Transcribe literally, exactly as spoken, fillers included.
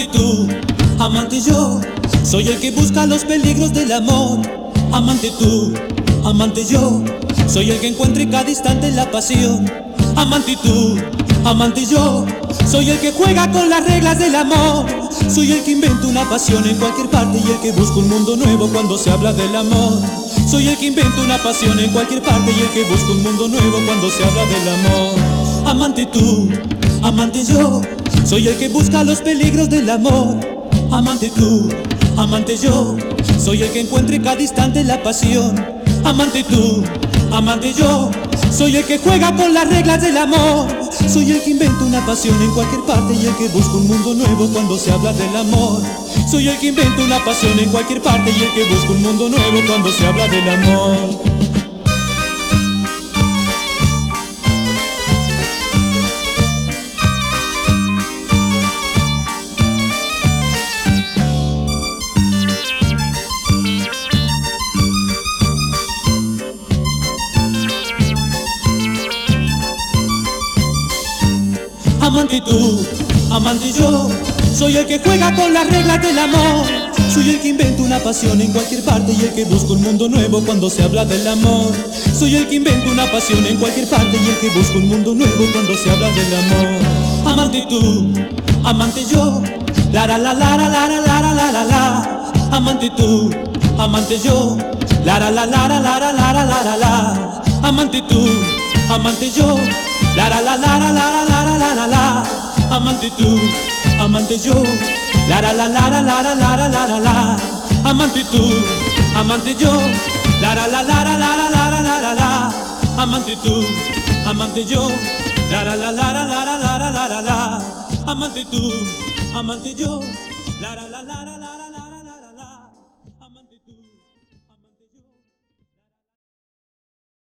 tú, amante yo, soy el que busca los peligros del amor. Amante tú, amante yo, soy el que encuentra en cada instante la pasión. Amante tú, amante yo, soy el que juega con las reglas del amor. Soy el que inventa una pasión en cualquier parte y el que busca un mundo nuevo cuando se habla del amor. Soy el que inventa una pasión en cualquier parte y el que busca un mundo nuevo cuando se habla del amor. Amante tú, amante yo, soy el que busca los peligros del amor. Amante tú, amante yo, soy el que encuentra en cada instante la pasión. Amante tú, amante yo, soy el que juega con las reglas del amor. Soy el que inventa una pasión en cualquier parte y el que busca un mundo nuevo cuando se habla del amor. Soy el que inventa una pasión en cualquier parte y el que busca un mundo nuevo cuando se habla del amor. Amante tú, amante yo, soy el que juega con las reglas del amor. Soy el que inventa una pasión en cualquier parte y el que busca un mundo nuevo cuando se habla del amor. Soy el que inventa una pasión en cualquier parte y el que busca un mundo nuevo cuando se habla del amor. Amante tú, amante yo, la la la la la la la la la la la. Amante tú, amante yo, la la la la la la la la la la la. Amante tú, amante yo, la la la la la la la la la la la. Amante tú, amante yo, la la la la la la la la la la la. Amante tú, amante yo, la la la la la la la la la la la. Amante tú, amante yo, la la la la la la la la la la la. Amante tú, amante yo, la la la la la.